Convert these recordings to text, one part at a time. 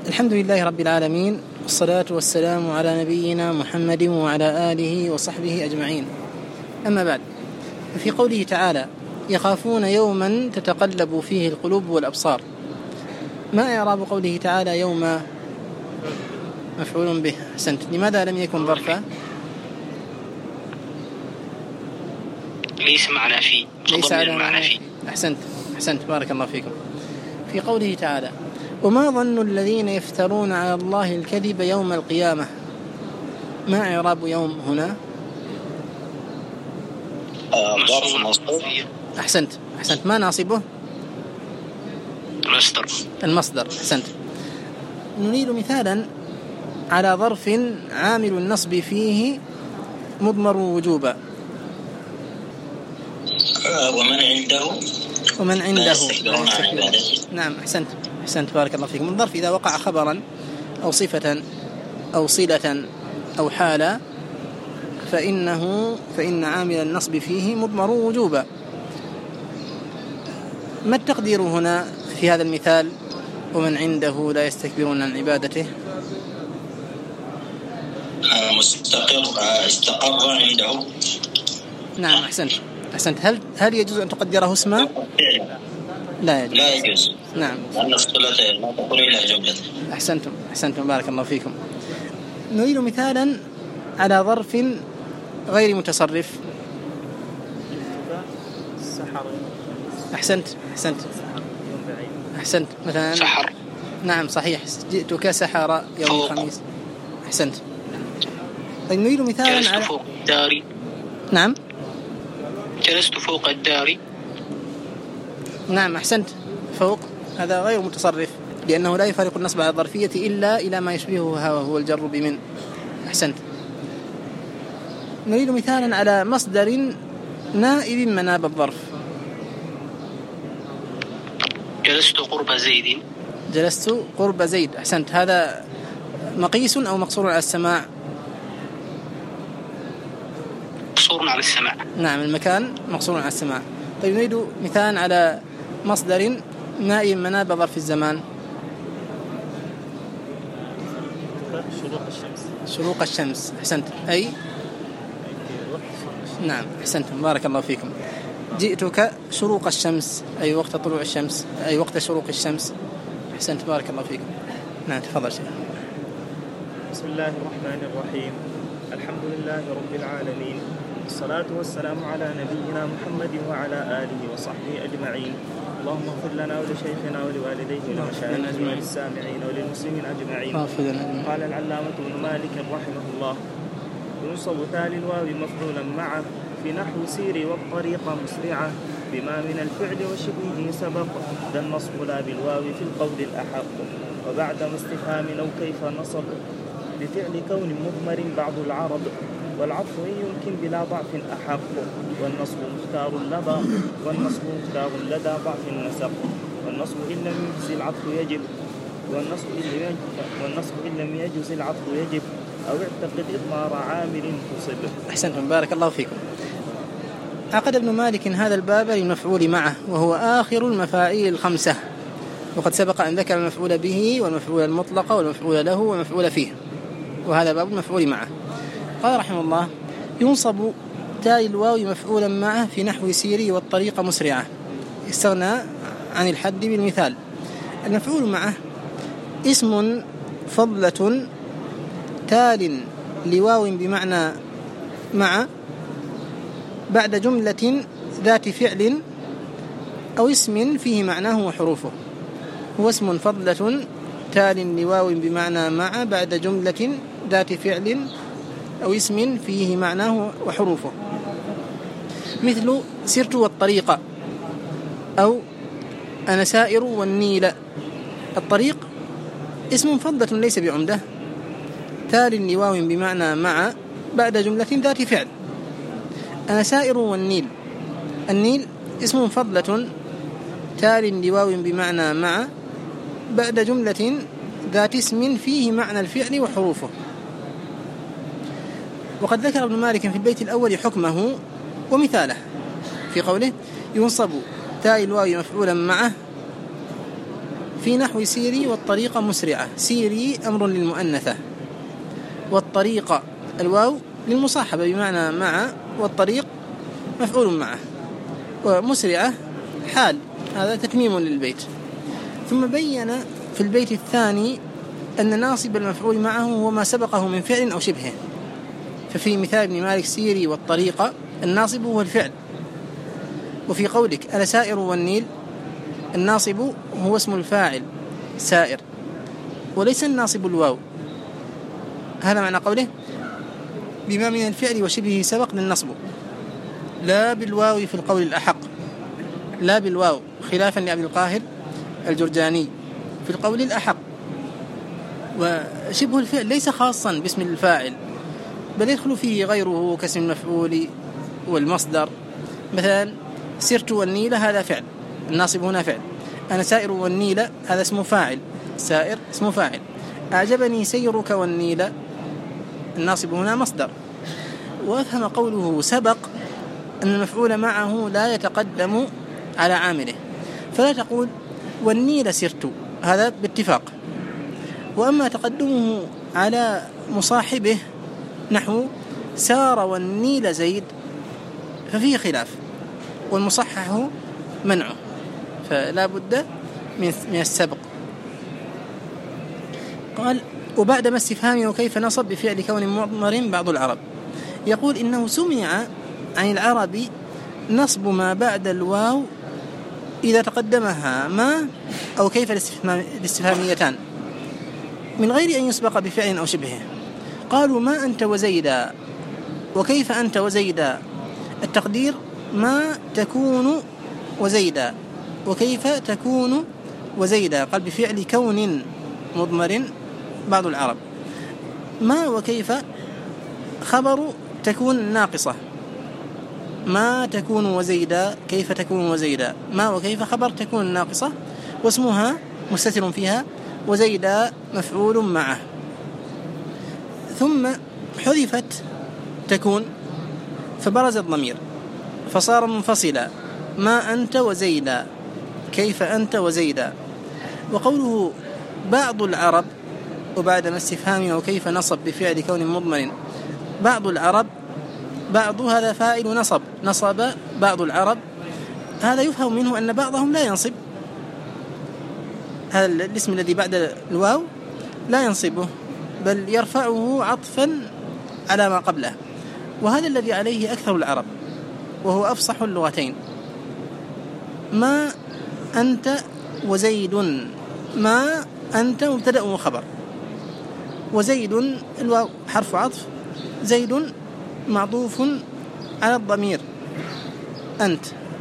الحمد لله رب العالمين، والصلاة والسلام على نبينا محمد وعلى آله وصحبه أجمعين. أما بعد، في قوله تعالى: يخافون يوما تتقلب فيه القلوب والأبصار، ما إعراب قوله تعالى يوم مفعول به؟ أحسنت. لماذا لم يكن ظرفا؟ ليس معنا فيه، ليس على فيه. أحسنت بارك الله فيكم. في قوله تعالى: وما ظن الذين يفترون على الله الكذب يوم القيامة، ما إعراب يوم هنا؟ أحسنت. ما ناصبه؟ المصدر. أحسنت. نريد مثالا على ظرف عامل النصب فيه مضمر وجوبا. ومن عنده نعم. أحسنت بارك الله فيكم. الظرف إذا وقع خبرا أو صفة أو صلة أو حالة فإن عامل النصب فيه مضمر وجوبا. ما التقدير هنا في هذا المثال؟ ومن عنده لا يستكبرون عن عبادته. استقر عنده. نعم أحسنت. هل يجوز أن تقدره اسما؟ لا يجوز. نعم. لا تقول إلى جملة. أحسنتم بارك الله فيكم. نريد مثالا على ظرف غير متصرف. أحسنت مثلا سحر. نعم صحيح، جئتك سحر يوم الخميس. أحسنت. طيب نريد مثالا على فوق الدار. نعم. جلست فوق الدار. نعم أحسنت. فوق هذا غير متصرف، لأنه لا يفارق النصب على الظرفية إلا إلى ما يشبهها وهو الجر بمن. أحسنت. نريد مثالا على مصدر نائب مناب الظرف. جلست قرب زيد. أحسنت. هذا مقيس أو مقصور على السماع؟ مقصور على السماع. نعم، المكان مقصور على السماع. طيب نريد مثال على مصدر نائب مناب ظرف الزمان. شروق الشمس. أحسنت. أي نعم أحسنتم بارك الله فيكم. جئتك شروق الشمس، أي وقت طلوع الشمس، أي وقت شروق الشمس. أحسنت بارك الله فيكم. نعم تفضل شيخ. بسم الله الرحمن الرحيم. الحمد لله رب العالمين، الصلاة والسلام على نبينا محمد وعلى آله وصحبه أجمعين. اللهم اغفر لنا ولشيخنا ولوالديه ولمشايخنا وللسامعين وللمسلمين أجمعين. قال العلامة ابن مالك رحمه الله: ينصب تالي الواو مفعولا معه في نحو سيري والطريق مسرعة بما من الفعل وشبهه سبق، ذا النصب لا بالواو في القول الأحق، وبعد استفهام أو كيف نصب بفعل كون مضمر بعض العرب، والعطف إن يمكن بلا ضعف أحق، والنصب مختار لدى ضعف النسق، والنصب إن لم يجز العطف يجب، والنصب إن لم يجز العطف يجب، أو اعتقد إضمار عامل تصب. أحسنتم بارك الله فيكم. عقد ابن مالك هذا الباب للمفعول معه، وهو آخر المفاعيل الخمسة، وقد سبق أن ذكر المفعول به والمفعول المطلق والمفعول له والمفعول فيه، وهذا باب المفعول معه. قال رحمه الله: ينصب تاء الواو مفعولا معه في نحو سيري والطريق مسرعة. استغنى عن الحد بالمثال. المفعول معه اسم فضلة تال لواو بمعنى مع بعد جملة ذات فعل أو اسم فيه معناه وحروفه. هو اسم فضلة تال لواو بمعنى مع بعد جملة ذات فعل أو اسم فيه معناه وحروفه، مثل سرت والطريق، أو أنا سائر والنيل. الطريق اسم فضلة ليس بعمدة تال لواو بمعنى مع بعد جملة ذات فعل. أنا سائر والنيل. النيل اسم فضلة تال لواو بمعنى مع بعد جملة ذات اسم فيه معنى الفعل وحروفه. وقد ذكر ابن مالك في البيت الأول حكمه ومثاله في قوله: ينصب تاء الواو مفعولا معه في نحو سيري والطريقة مسرعة. سيري أمر للمؤنثة، والطريقة الواو للمصاحبة بمعنى مع، والطريق مفعول معه، ومسرعة حال، هذا تتميم للبيت. ثم بين في البيت الثاني أن ناصب المفعول معه هو ما سبقه من فعل أو شبهه. ففي مثال ابن مالك سيري والطريقة الناصب هو الفعل. وفي قولك أنا سائر والنيل الناصب هو اسم الفاعل سائر، وليس الناصب الواو. هذا معنى قوله بما من الفعل وشبهه سبق للنصب، لا بالواو في القول الأحق، لا بالواو، خلافا لأبي القاهر الجرجاني في القول الأحق. وشبه الفعل ليس خاصا باسم الفاعل، بل يدخل فيه غيره كاسم المفعول والمصدر. مثلا سرت والنيل هذا فعل، الناصب هنا فعل. أنا سائر والنيل هذا اسم فاعل، سائر اسم فاعل. أعجبني سيرك والنيل الناصب هنا مصدر. وأفهم قوله سبق أن المفعول معه لا يتقدم على عامله، فلا تقول والنيل سرت، هذا باتفاق. وأما تقدمه على مصاحبه نحو سار والنيل زيد ففيه خلاف، والمصحح منعه، فلا بد من السبق. قال وبعد ما استفهامه وكيف نصب بفعل كون مضمر بعض العرب، يقول إنه سمع عن العرب نصب ما بعد الواو إذا تقدمها ما أو كيف الاستفهاميتان من غير أن يسبق بفعل أو شبهه. قالوا ما أنت وزيدا، وكيف أنت وزيدا، التقدير ما تكون وزيدا، وكيف تكون وزيدا. قال بفعل كون مضمر بعض العرب. ما وكيف خبر تكون ناقصة، ما تكون وزيدا، كيف تكون وزيدا. ما وكيف خبر تكون ناقصة، واسمها مستتر فيها، وزيدا مفعول معه. ثم حذفت تكون فبرز الضمير فصار منفصلا، ما أنت وزيدا، كيف أنت وزيدا. وقوله بعض العرب وبعد ما استفهامه وكيف نصب بفعل كون مضمر بعض العرب، بعض هذا فاعل نصب، نصب بعض العرب، هذا يفهم منه أن بعضهم لا ينصب، هذا الاسم الذي بعد الواو لا ينصبه بل يرفعه عطفا على ما قبله، وهذا الذي عليه أكثر العرب وهو أفصح اللغتين. ما أنت وزيد، ما أنت مبتدأ وخبر، وزيد الواو حرف عطف، زيد معطوف على الضمير أنت.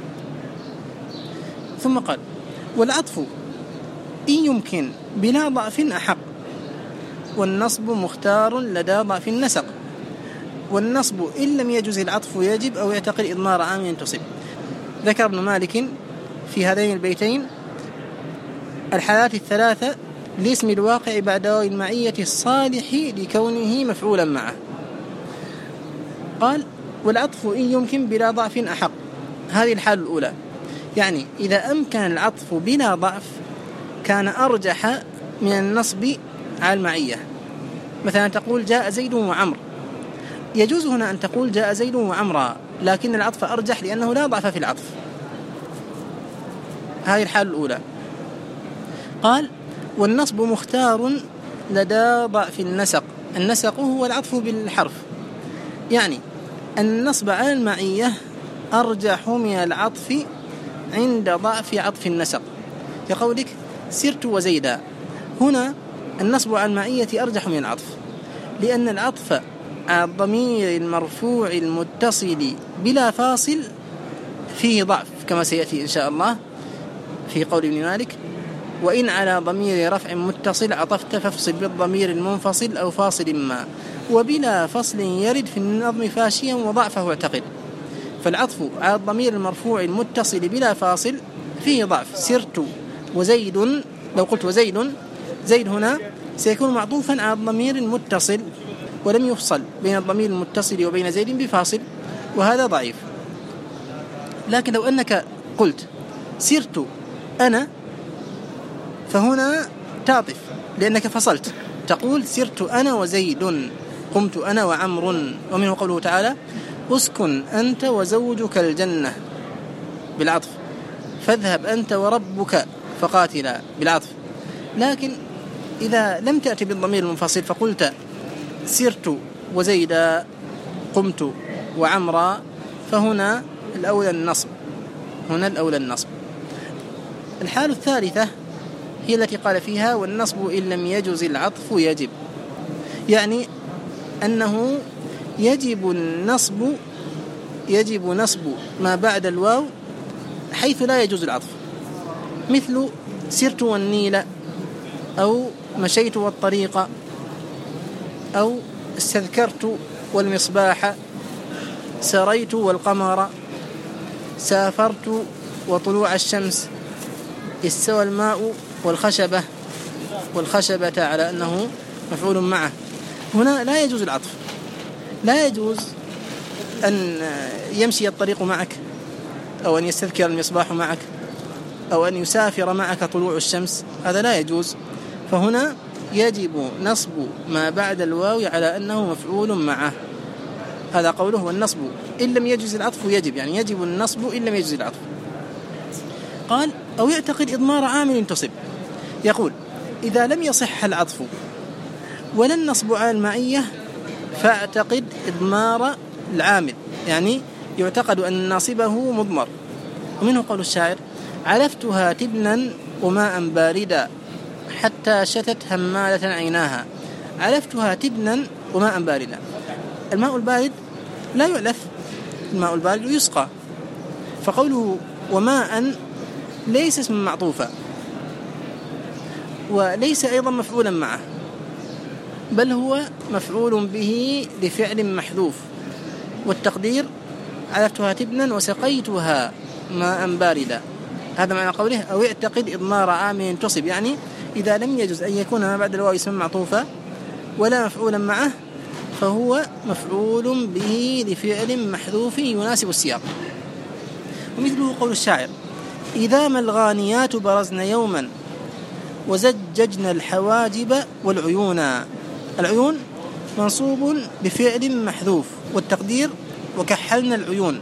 ثم قال والعطف إن يمكن بلا ضعف أحق، والنصب مختار لدى ضعف النسق، والنصب إن لم يجز العطف يجب أو يعتقد إضمار عام تصب. ذكر ابن مالك في هذين البيتين الحالات الثلاثة لاسم الواقع بعد المعية الصالح لكونه مفعولا معه. قال والعطف إن يمكن بلا ضعف أحق، هذه الحالة الأولى، يعني إذا أمكن العطف بلا ضعف كان أرجح من النصب على المعية. مثلا تقول جاء زيد وعمر، يجوز هنا أن تقول جاء زيد وعمرا، لكن العطف أرجح لأنه لا ضعف في العطف. هذه الحالة الأولى. قال والنصب مختار لدى ضعف النسق، النسق هو العطف بالحرف، يعني النصب على المعية أرجح من العطف عند ضعف عطف النسق. كقولك سرت وزيدا، هنا النصب على المعية أرجح من العطف، لأن العطف على الضمير المرفوع المتصل بلا فاصل فيه ضعف، كما سيأتي إن شاء الله في قول ابن مالك وإن على ضمير رفع متصل عطفت فافصل بالضمير المنفصل أو فاصل ما، وبلا فصل يرد في النظم فاشيا وضعفه اعتقد. فالعطف على الضمير المرفوع المتصل بلا فاصل فيه ضعف. سرت وزيد، لو قلت وزيد، زيد هنا سيكون معطوفا على الضمير المتصل ولم يفصل بين الضمير المتصل وبين زيد بفاصل، وهذا ضعيف. لكن لو أنك قلت سرت أنا فهنا تعطف لأنك فصلت، تقول سرت أنا وزيد، قمت أنا وعمر. ومنه قوله تعالى اسكن أنت وزوجك الجنة بالعطف، فاذهب أنت وربك فقاتلا بالعطف. لكن إذا لم تأتي بالضمير المنفصل فقلت سرت وزيدا، قمت وعمرا، فهنا الأولى النصب، هنا الأولى النصب. الحال الثالثة هي التي قال فيها والنصب إن لم يجز العطف يجب، يعني أنه يجب نصب ما بعد الواو حيث لا يجوز العطف، مثل سرت والنيل، أو مشيت والطريق، أو استذكرت والمصباح، سريت والقمر، سافرت وطلوع الشمس، استوى الماء والخشبة على أنه مفعول معه. هنا لا يجوز العطف، لا يجوز أن يمشي الطريق معك، أو أن يستذكر المصباح معك، أو أن يسافر معك طلوع الشمس، هذا لا يجوز. فهنا يجب نصب ما بعد الواو على أنه مفعول معه. هذا قوله والنصب إن لم يجز العطف يجب، يعني يجب النصب إن لم يجز العطف. قال أو يعتقد إضمار عامل تصب، يقول إذا لم يصح العطف ولا النصب على المعية فاعتقد إضمار العامل، يعني يعتقد أن ناصبه مضمر. ومنه قول الشاعر علفتها تبنا وماء باردا حتى شتت همالة عيناها. علفتها تبنا وماء باردا، الماء البارد لا يؤلف، الماء البارد يسقى. فقوله وماء ليس اسم معطوفا، وليس أيضا مفعولا معه، بل هو مفعول به لفعل محذوف، والتقدير علفتها تبنا وسقيتها ماء باردا. هذا معنى قوله أو يعتقد إضمار عامل تصب، يعني إذا لم يجوز أن يكون ما بعد الواو اسم معطوفا ولا مفعولا معه فهو مفعول به لفعل محذوف يناسب السياق. ومثله قول الشاعر إذا ما الغانيات برزن يوما وزججنا الحواجب والعيون. العيون منصوب بفعل محذوف، والتقدير وكحلنا العيون.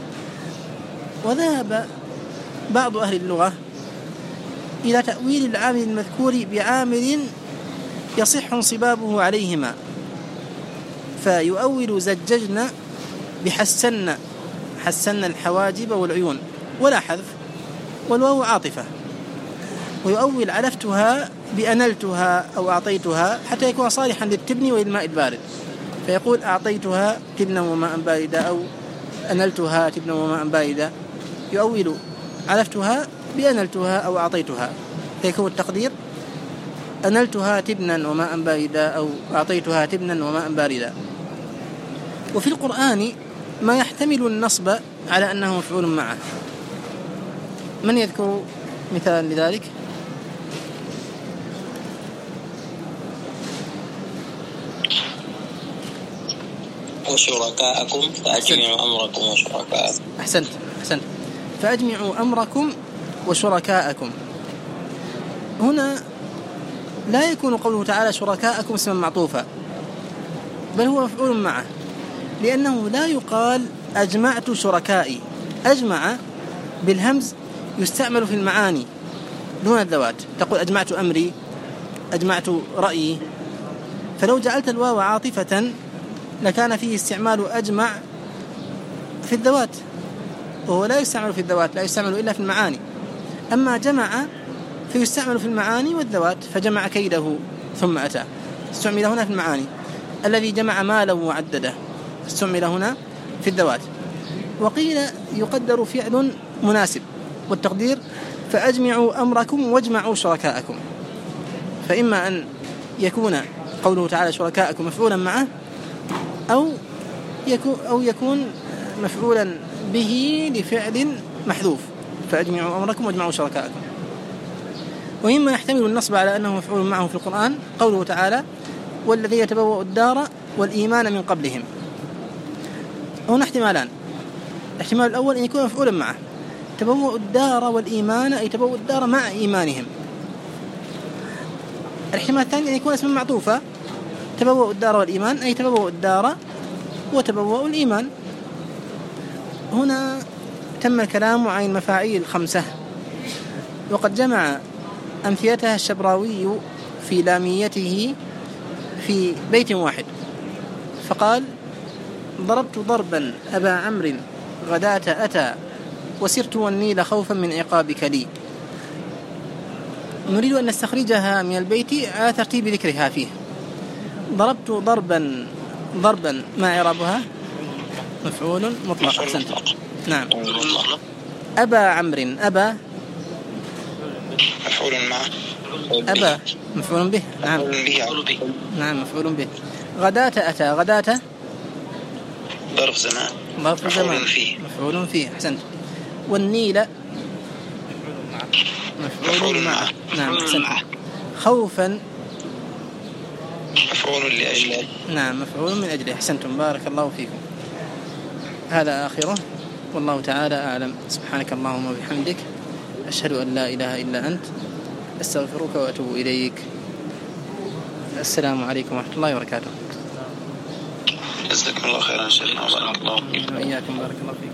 وذهب بعض أهل اللغة إلى تأويل العامل المذكور بعامل يصح انصبابه عليهما، فيؤول زججنا بحسنا، حسنا الحواجب والعيون ولا حذف، والواو عاطفة. ويؤول علفتها بأنلتها أو أعطيتها حتى يكون صالحا للتبن والماء البارد، فيقول أعطيتها تبنا وماء باردا، أو أنلتها تبنا وماء باردا. يؤول علفتها بأنلتها أو أعطيتها، فيكون التقدير أنلتها تبنا وماء باردا أو أعطيتها تبنا وماء باردا. وفي القرآن ما يحتمل النصب على أنه مفعول معه. من يذكر مثال لذلك؟ وشركاءكم فأجمعوا أمركم وشركاءكم. أحسنت. فأجمعوا أمركم وشركاءكم. هنا لا يكون قوله تعالى شركاءكم اسما معطوفا، بل هو مفعول معه، لأنه لا يقال أجمعت شركائي. أجمع بالهمز يستعمل في المعاني دون الذوات، تقول أجمعت أمري، أجمعت رأيي. فلو جعلت الواو عاطفة لكان فيه استعمال أجمع في الذوات، وهو لا يستعمل في الذوات، لا يستعمل إلا في المعاني. أما جمع فيستعمل في المعاني والذوات، فجمع كيده ثم أتى، استعمل هنا في المعاني. الذي جمع ماله وعدده استعمل هنا في الذوات. وقيل يقدر فعل مناسب، والتقدير فأجمعوا أمركم واجمعوا شركاءكم. فإما أن يكون قوله تعالى شركاءكم مفعولا معه، أو يكون مفعولا به لفعل محذوف، فأجمعوا أمركم واجمعوا شركاءكم. ومما يحتمل النصب على أنه مفعول معه في القرآن قوله تعالى والذي يتبوأ الدار والإيمان من قبلهم. هنا احتمالان. الاحتمال الأول أن يكون مفعولا معه، تبوأ الدار والإيمان، أي تبوأ الدار مع إيمانهم. الاحتمال الثاني أن يكون اسما معطوفا، تبوأوا الدار والإيمان، أي تبوأوا الدار وتبوأوا الإيمان. هنا تم الكلام عن المفاعيل 5، وقد جمع أمثلتها الشبراوي في لاميته في بيت واحد، فقال: ضربت ضربا أبا عمرو غداة أتى، وسرت والنيل خوفا من عقابك لي. نريد أن نستخرجها من البيت على ترتيب ذكرها فيه. ضربت ضربا، ما إعرابها؟ مفعول مطلق. أحسنت. نعم. أبا عمرو، أبا مفعول معه. أبا مفعول به. نعم. نعم مفعول به. غداة أتى، غداة ظرف زمان. مفعول فيه. أحسنت. والنيل مفعول معه. نعم أحسنت. خوفا مفعول لأجله. نعم مفعول من أجله. أحسنتم، بارك الله فيكم. هذا آخره، والله تعالى أعلم. سبحانك اللهم وبحمدك، أشهد أن لا إله إلا أنت، أستغفرك وأتوب إليك. السلام عليكم ورحمة الله وبركاته. جزاكم الله خيرا شيخنا، وبارك الله فيكم. وإياكم، بارك الله فيكم.